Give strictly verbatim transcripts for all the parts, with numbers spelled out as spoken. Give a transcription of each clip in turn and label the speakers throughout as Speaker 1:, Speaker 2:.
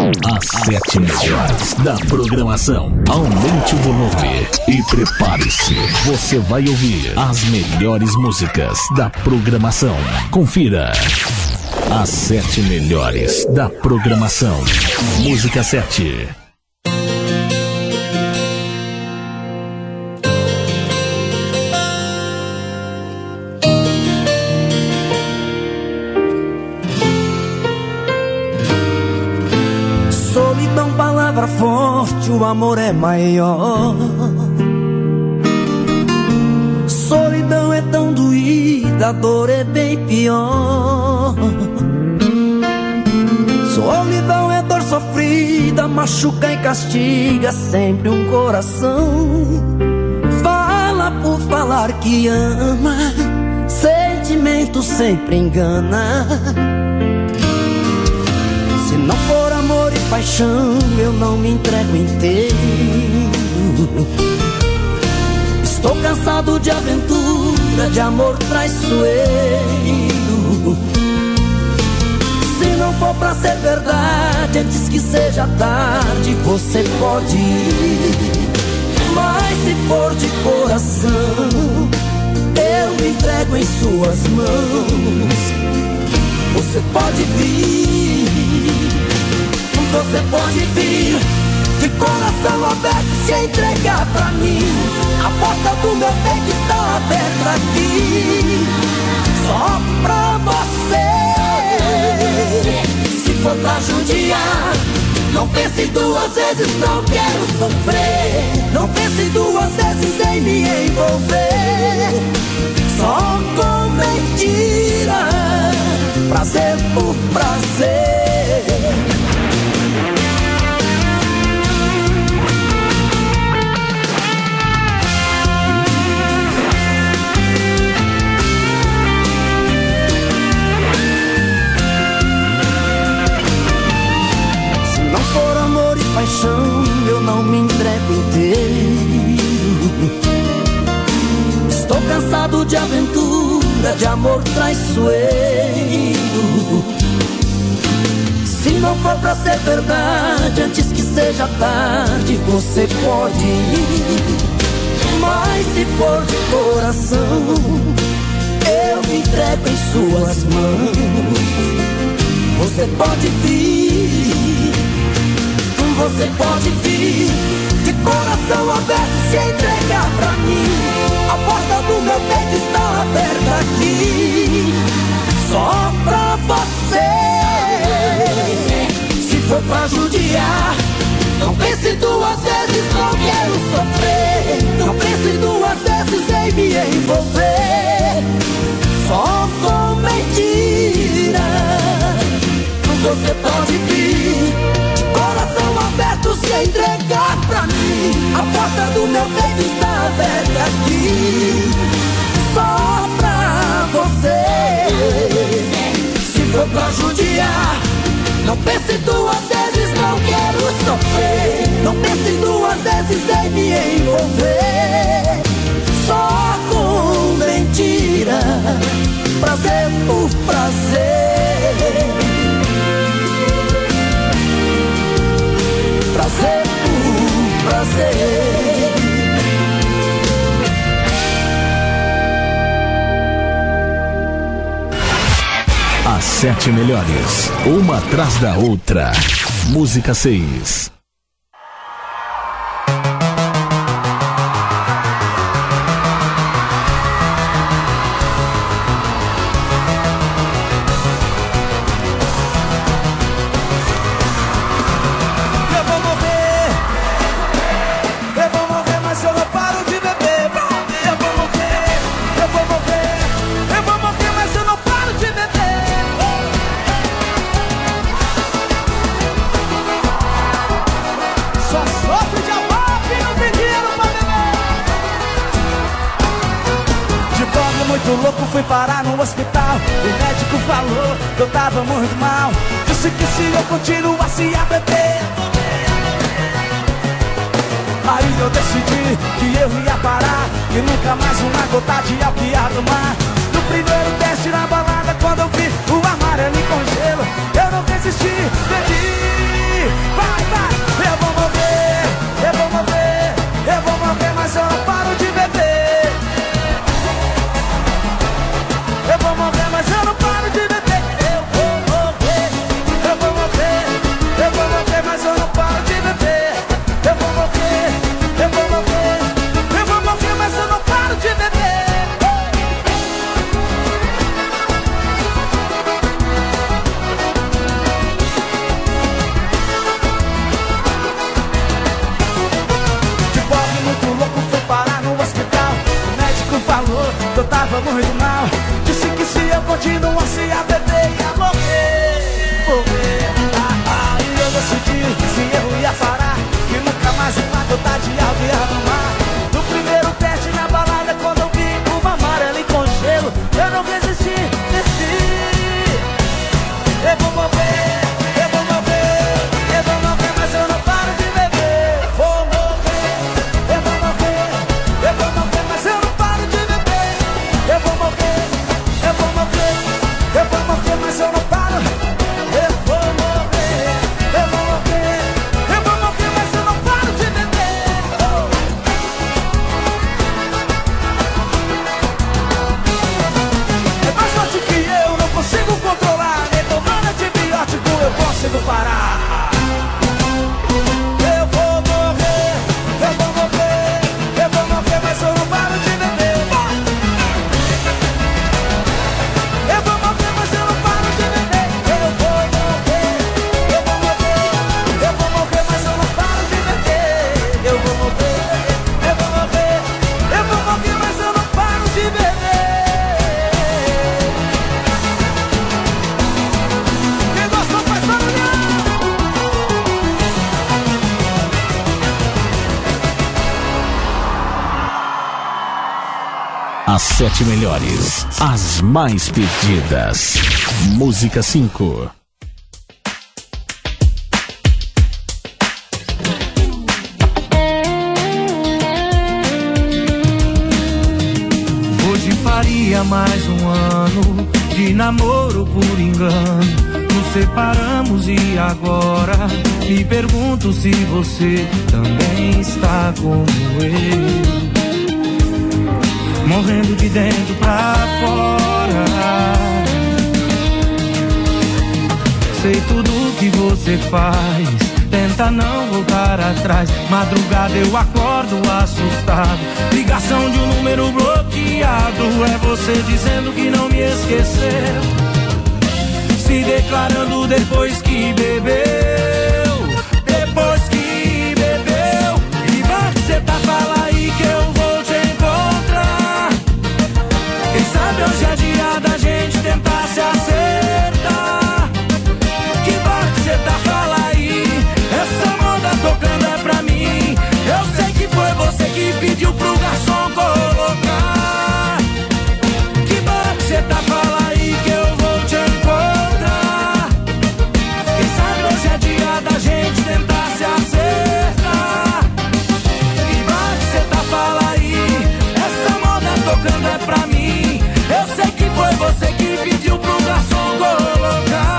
Speaker 1: As sete melhores da programação. Aumente o volume e prepare-se. Você vai ouvir as melhores músicas da programação. Confira. As sete melhores da programação. Música sete.
Speaker 2: Solidão, palavra forte, o amor é maior. Solidão é tão doída, a dor é bem pior. Solidão é dor sofrida, machuca e castiga sempre um coração. Fala por falar que ama, sentimento sempre engana. Se não for amor e paixão, eu não me entrego inteiro. Estou cansado de aventura, de amor traiçoeiro. Se não for pra ser verdade, antes que seja tarde, você pode ir. Mas se for de coração, eu me entrego em suas mãos. Você pode vir, você pode vir, de coração aberto se entregar pra mim. A porta do meu peito está aberta aqui, só pra você. Se for pra judiar, não pense duas vezes, não quero sofrer. Não pense duas vezes em me envolver, só com mentira, prazer por prazer. Paixão, eu não me entrego inteiro. Estou cansado de aventura, de amor traiçoeiro. Se não for pra ser verdade, antes que seja tarde, você pode ir. Mas se for de coração, eu me entrego em suas mãos. Você pode vir, você pode vir, de coração aberto se entregar pra mim. A porta do meu peito está aberta aqui, só pra você. Se for pra judiar, não pense duas vezes, não quero sofrer. Não pense duas vezes em me envolver, só com mentira. Você pode vir, coração aberto se entregar pra mim. A porta do meu peito está aberta aqui, só pra você. Se for pra judiar, não pense duas vezes, não quero sofrer. Não pense duas vezes em me envolver, só com mentira, prazer por prazer. Prazer por prazer.
Speaker 1: As sete melhores, uma atrás da outra. Música seis.
Speaker 2: Fui parar no hospital, o médico falou que eu tava muito mal. Disse que se eu continuasse a beber, aí eu decidi que eu ia parar, e nunca mais uma gota de álcool ia tomar. No primeiro teste na balada, quando eu vi o amarelo com gelo, eu não resisti, bebi. continuasse a beber e a morrer, morrer. Ah, ah, e eu decidi, se eu ia parar, que nunca mais uma gota de álcool ia arrumar. No primeiro teste na balada, quando eu vi uma amarela em congelo, eu não resisti, desci. Eu vou morrer, eu vou morrer, eu vou morrer, mas eu não paro de beber. Vou morrer, eu vou morrer, eu vou morrer, mas eu não paro de beber. Eu vou morrer, eu vou morrer, eu vou morrer, mas eu não paro. Eu vou morrer, eu vou morrer, eu vou morrer, mas eu não paro de beber. É mais forte que eu, não consigo controlar. Nem tomando antibiótico eu consigo parar. Eu vou morrer, eu vou morrer, eu vou morrer, mas eu não paro de beber. Eu vou morrer, mas eu não paro de beber. Eu vou morrer, eu vou morrer, eu vou morrer, mas eu não paro de beber. Eu vou morrer, eu vou morrer, eu vou morrer, mas eu não paro de beber. Quem gostou faz barulhão.
Speaker 1: As sete melhores, as mais pedidas. Música cinco.
Speaker 2: Hoje faria mais um ano de namoro por engano. Nos separamos e agora me pergunto se você também está como eu, morrendo de dentro pra fora. Sei tudo que você faz, tenta não voltar atrás. Madrugada eu acordo assustado, ligação de um número bloqueado. É você dizendo que não me esqueceu, se declarando depois que bebeu, depois que bebeu. E vai que cê tá, fala aí que eu vou te encontrar. Quem sabe hoje é dia da gente tentar se acertar. Que vai que cê tá, fala aí, essa moda tocando é pra mim. Eu sei que foi você que pediu pro garçom colocar. Que vai que cê tá, fala aí que eu vou te encontrar. Quem sabe hoje é dia da gente tentar se acertar. Que vai que cê tá, fala aí, essa moda tocando é pra mim. Eu sei que foi você que pediu pro garçom colocar.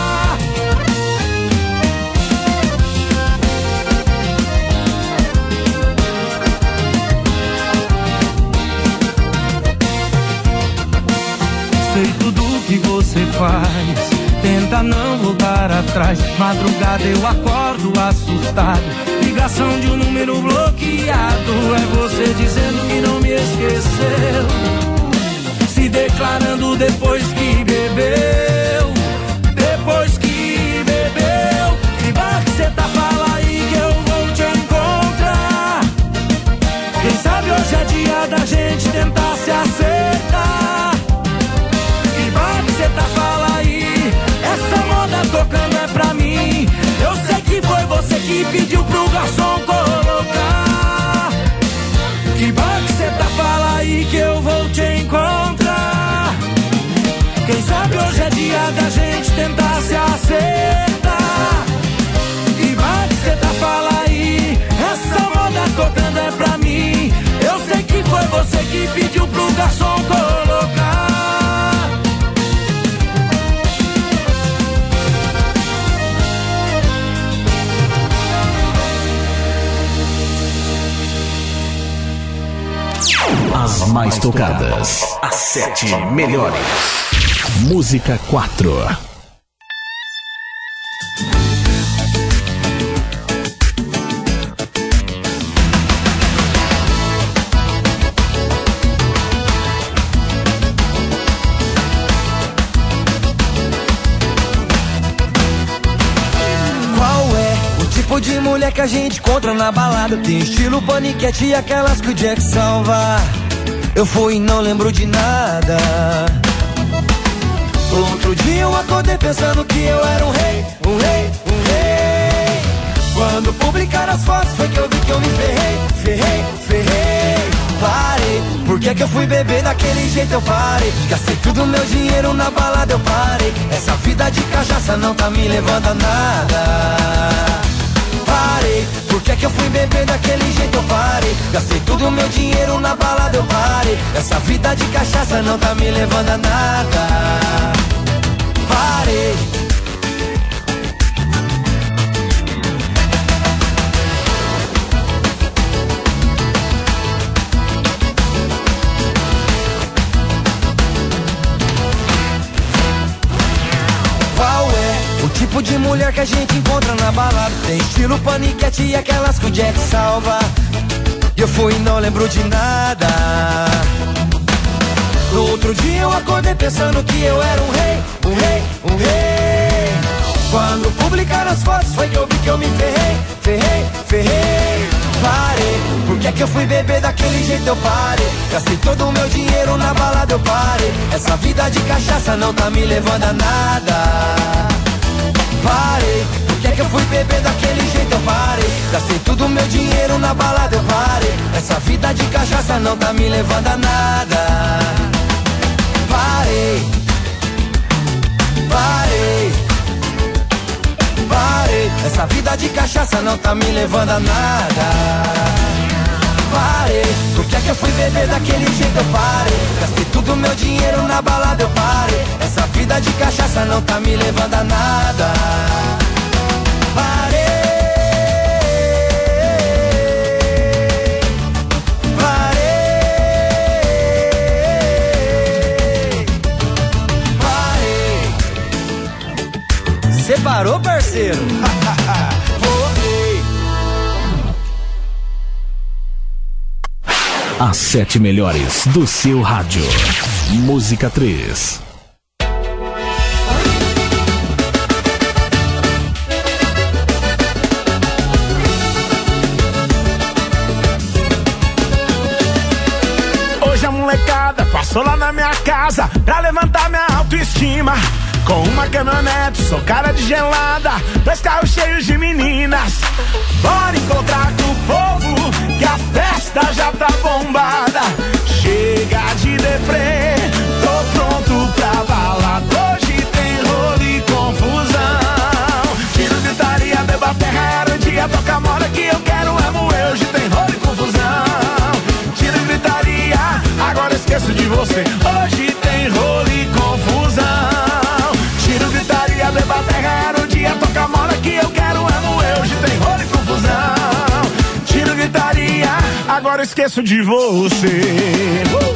Speaker 2: Sei tudo que você faz, tenta não voltar atrás. Madrugada eu acordo assustado, ligação de um número bloqueado. É você dizendo que não me esqueceu, se declarando depois que bebeu, depois que bebeu. E vai que cê tá, fala aí que eu vou te encontrar. Quem sabe hoje é dia da gente tentar se acertar. E vai que cê tá, fala aí, essa moda tocando é pra mim. Eu sei que foi você que pediu pro garçom colocar. Que vai que cê tá, fala aí que eu vou te encontrar. Quem sabe hoje é dia da gente tentar se acertar. E vai que cê tá, fala aí, essa moda tocando é pra mim. Eu sei que foi você que pediu pro garçom colocar.
Speaker 1: As mais tocadas, as sete melhores. Música quatro.
Speaker 2: De mulher que a gente encontra na balada, tem estilo paniquete e aquelas que o Jack salva. Eu fui e não lembro de nada. Outro dia eu acordei pensando que eu era um rei, um rei, um rei. Quando publicaram as fotos foi que eu vi que eu me ferrei, ferrei, ferrei. Parei, por que que eu fui beber daquele jeito eu parei? Gastei tudo meu dinheiro na balada eu parei. Essa vida de cachaça não tá me levando a nada. Parei, por que que eu fui beber daquele jeito eu parei? Gastei tudo meu dinheiro na balada eu parei. Essa vida de cachaça não tá me levando a nada. Parei. Qual é o tipo de mulher que a gente encontra na balada? Tem estilo paniquete e aquelas que o Jack salva. Eu fui e não lembro de nada. No outro dia eu acordei pensando que eu era um rei, um rei, um rei. Quando publicaram as fotos foi que eu vi que eu me ferrei, ferrei, ferrei. Parei, por que que eu fui beber daquele jeito eu parei? Gastei todo o meu dinheiro na balada eu parei. Essa vida de cachaça não tá me levando a nada. Parei, por que que eu fui beber daquele jeito eu parei? Gastei todo o meu dinheiro na balada eu parei. Essa vida de cachaça não tá me levando a nada. Parei, parei, parei. Essa vida de cachaça não tá me levando a nada. Parei, por que que eu fui beber daquele jeito eu parei? Gastei todo o meu dinheiro na balada eu parei. Essa vida de cachaça não tá me levando a nada. Parei, separou, parceiro? Voltei.
Speaker 1: As sete melhores do seu rádio. Música três.
Speaker 3: Hoje a molecada passou lá na minha casa pra levantar minha autoestima. Com uma caminhonete, sou cara de gelada, dois carros cheios de meninas. Bora encontrar com o povo, que a festa já tá bombada. Chega de deprê, tô pronto pra balada. Hoje tem rolo e confusão. Tiro, gritaria, beba terra, era o dia, toca moda que eu quero é moer. Hoje tem rolo e confusão. Tiro, gritaria, agora esqueço de você. Hoje tem rolo e confusão. Beba terra, era o dia, toca moda que eu quero é moer. Hoje tem rolo e confusão. Tiro, gritaria, agora esqueço de você. uh!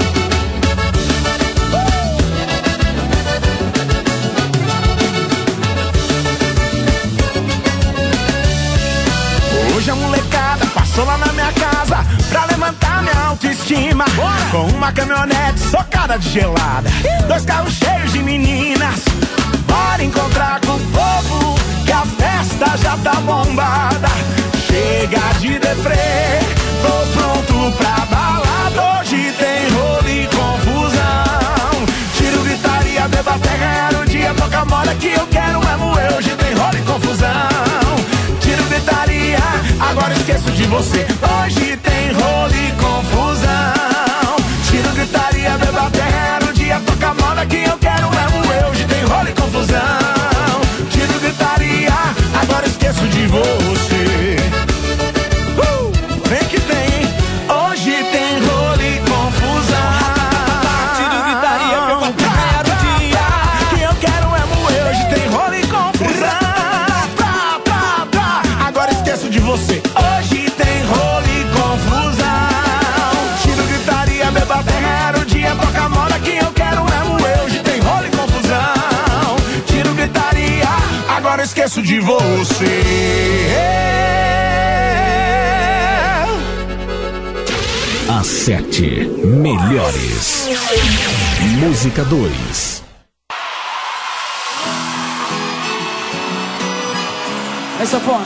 Speaker 3: Hoje a molecada passou lá na minha casa pra levantar minha autoestima. Bora! Com uma caminhonete socada de gelada, dois carros cheios de meninas. Bora encontrar com o povo, que a festa já tá bombada. Chega de deprê, tô pronto pra balada. Hoje tem rolo e confusão. Tiro, gritaria, beba terra, era o dia, toca moda que eu quero é moer. Hoje tem rolo e confusão. Tiro, gritaria, agora esqueço de você. Hoje tem rolo e confusão. Tiro, gritaria, beba terra, era o dia, toca moda que eu quero é moer. Hoje tem rolo e confusão. Tiro, gritaria, agora esqueço de você. uh! Vem que tem, hoje tem rolo e confusão. Tiro, gritaria, beba terra, era o dia, que eu quero é moer. Hoje tem rolo e confusão. Pra, pra, pra, agora esqueço de você. Hoje tem rolo e confusão. Tiro, gritaria, beba terra, era o dia, toca moda que eu quero é moer. Hoje tem rolo e confusão. Tiro, gritaria, agora esqueço de você.
Speaker 1: As sete melhores. Música dois.
Speaker 4: Aí, sanfona.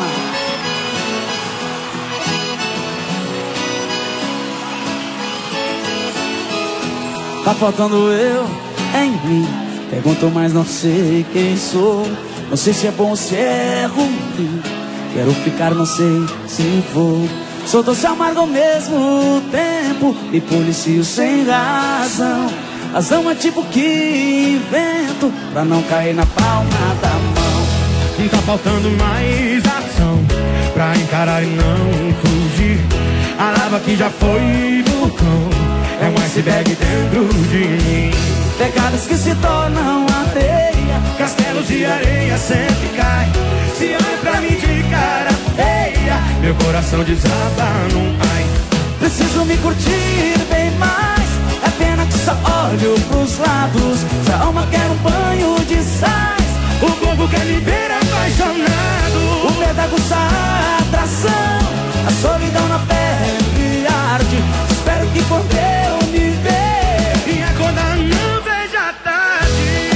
Speaker 4: Tá faltando eu em mim.
Speaker 2: Pergunto, mas não sei quem sou. Não sei se é bom ou se é ruim. Quero ficar, não sei se vou. Sou doce amargo ao mesmo tempo e policio sem razão. Razão é tipo que invento pra não cair na palma da mão.
Speaker 3: Tá faltando mais ação pra encarar e não fugir. A lava que já foi vulcão é um iceberg dentro de mim.
Speaker 2: Pegadas que se tornam areia,
Speaker 3: Castelos de areia sempre cai. Se olha pra mim de cara feia, meu coração desaba num ai.
Speaker 2: preciso me curtir bem mais. É pena que só olho pros lados. Se a alma quer um banho de sais,
Speaker 3: o povo quer me ver apaixonado.
Speaker 2: o medo aguça a atração, a solidão na pele arde. Espero que quando eu me ver
Speaker 3: e acordar não veja tarde.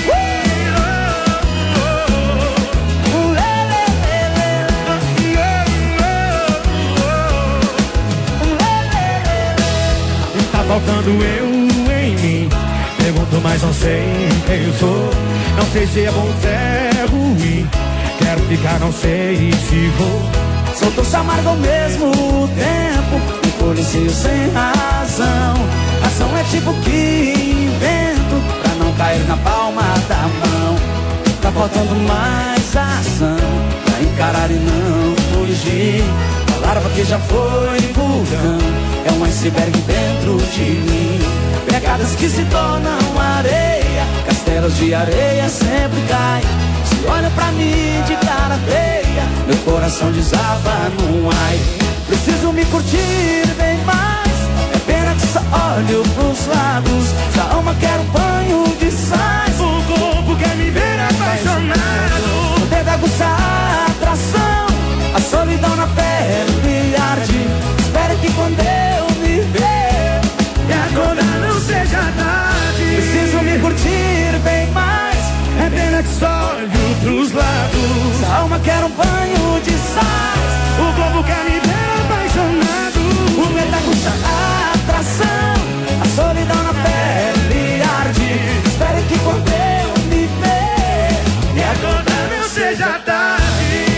Speaker 3: Tá faltando eu em mim. Pergunto, mas não sei quem eu sou. Não sei se é bom ou se é ruim. Quero ficar, não sei se vou.
Speaker 2: Sou doce amargo ao mesmo tempo e policio sem razão. Ação é tipo que invento pra não cair na palma da mão. Tá faltando mais ação pra encarar e não fugir. A larva que já foi vulcão é um iceberg dentro de mim. Pegadas que se tornam areia, castelos de areia sempre caem. Se olha pra mim de cara feia, meu coração desaba num ai. Preciso me curtir bem mais. É pena que só olho pros lados. Se a alma quer um banho de sais,
Speaker 3: o corpo quer me ver apaixonado.
Speaker 2: o dedo aguça a atração, a solidão na pele arde. Espero que quando eu me ver
Speaker 3: e acordar não seja tarde.
Speaker 2: Preciso me curtir bem mais.
Speaker 3: É pena que só olho pros lados.
Speaker 2: Se a alma quer um banho de sais,
Speaker 3: o povo quer me ver apaixonado.
Speaker 2: o medo aguça a atração, a solidão na pele arde. Espero que quando eu me ver
Speaker 3: e acordar não seja tarde.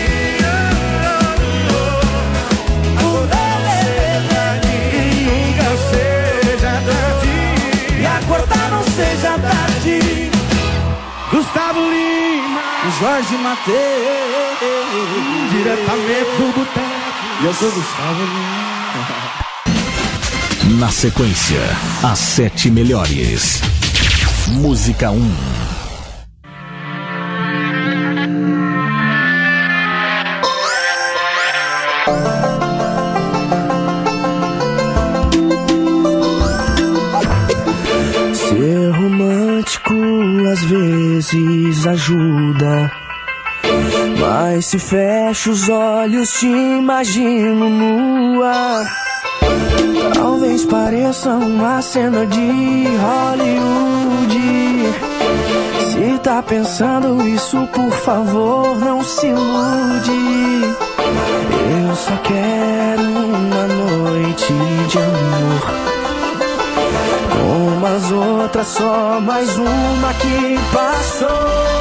Speaker 3: Nunca seja tarde.
Speaker 2: E acordar não seja tarde.
Speaker 3: Gustavo Lima,
Speaker 2: Jorge Mateus,
Speaker 3: diretamente do boteco.
Speaker 2: e eu sou Gustavo Lima.
Speaker 1: Na sequência, as sete melhores. Música um.
Speaker 4: Ser romântico às vezes ajuda, mas se fecho os olhos te imagino nua. Talvez pareça uma cena de Hollywood. Se tá pensando isso, por favor, não se ilude. Eu só quero uma noite de amor, como as outras, só mais uma que passou.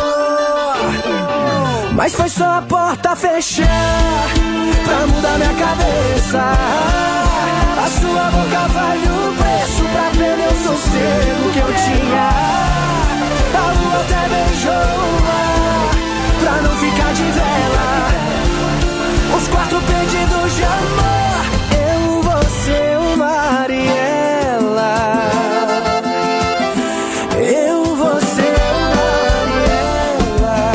Speaker 4: Mas foi só a porta fechar pra mudar minha cabeça. A sua boca vale o preço pra ver meu sossego que eu tinha. A lua até beijou o mar pra não ficar de vela. Os quatro pedidos de amor, eu, você, o mar e ela. Eu, você, o mar e ela.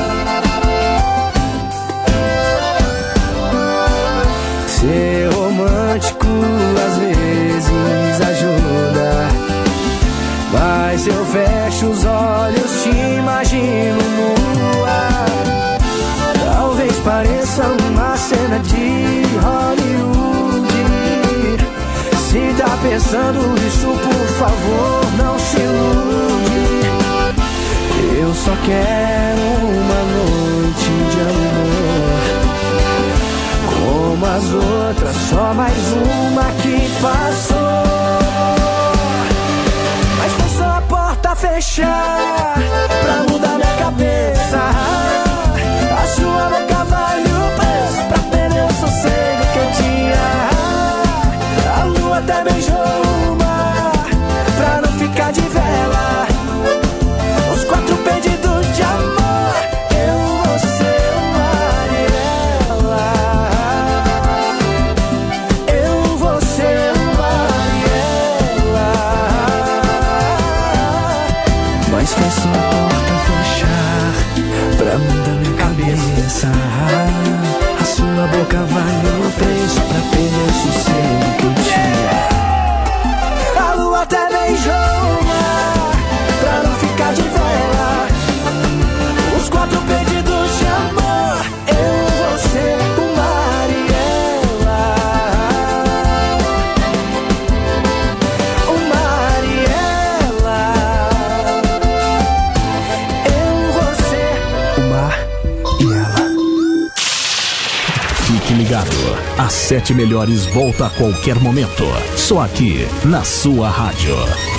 Speaker 4: Ser romântico às vezes ajuda, mas eu fecho os olhos, te imagino nua. Talvez pareça uma cena de Hollywood. Se tá pensando isso, por favor, não se ilude. Eu só quero uma noite de amor, como as outras, só mais uma que passou. Mas foi só a porta fechar
Speaker 1: ligado. As sete melhores volta a qualquer momento. Só aqui, na sua rádio.